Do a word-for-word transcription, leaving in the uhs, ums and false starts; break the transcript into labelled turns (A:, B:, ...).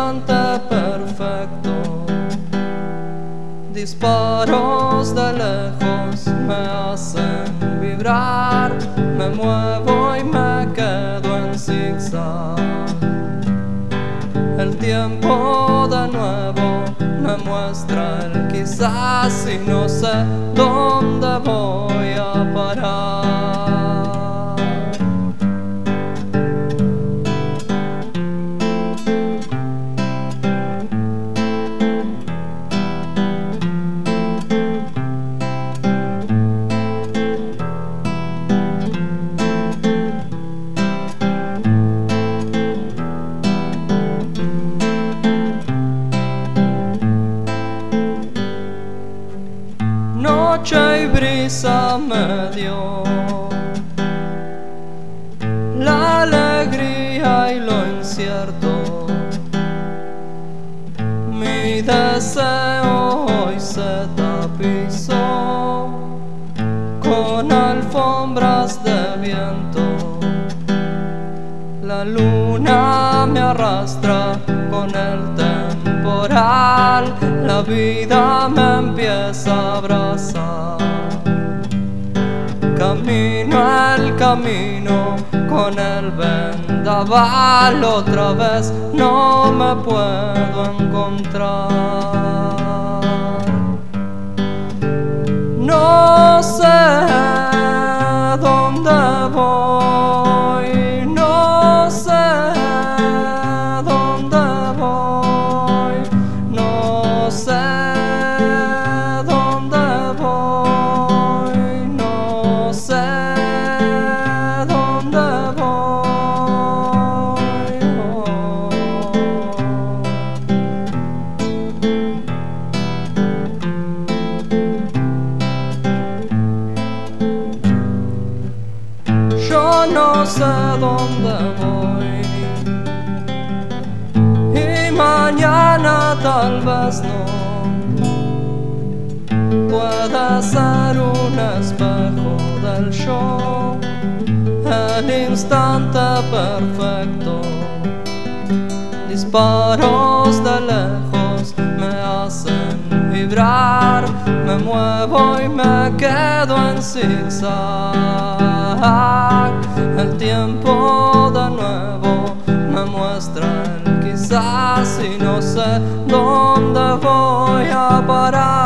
A: instante perfecto. Disparos de lejos me hacen vibrar, me muevo y me quedo en zigzag. El tiempo de nuevo me muestra el quizás y no sé dónde voy a parar. Noche y brisa me dio la alegría y lo incierto. Mi deseo hoy se tapizó con alfombras de viento. La luna me arrastra con el temporal, la vida me empieza a abrazar. Camino el camino con el vendaval, otra vez no me puedo encontrar. No sé dónde voy, no sé dónde voy, no sé dónde voy, no sé dónde voy. Yo no sé dónde voy y mañana tal vez no. Puede ser un espejo del show, el instante perfecto. Disparos de lejos me hacen vibrar, me muevo y me quedo en zigzag. El tiempo de nuevo me muestra el quizás y no sé dónde voy a parar.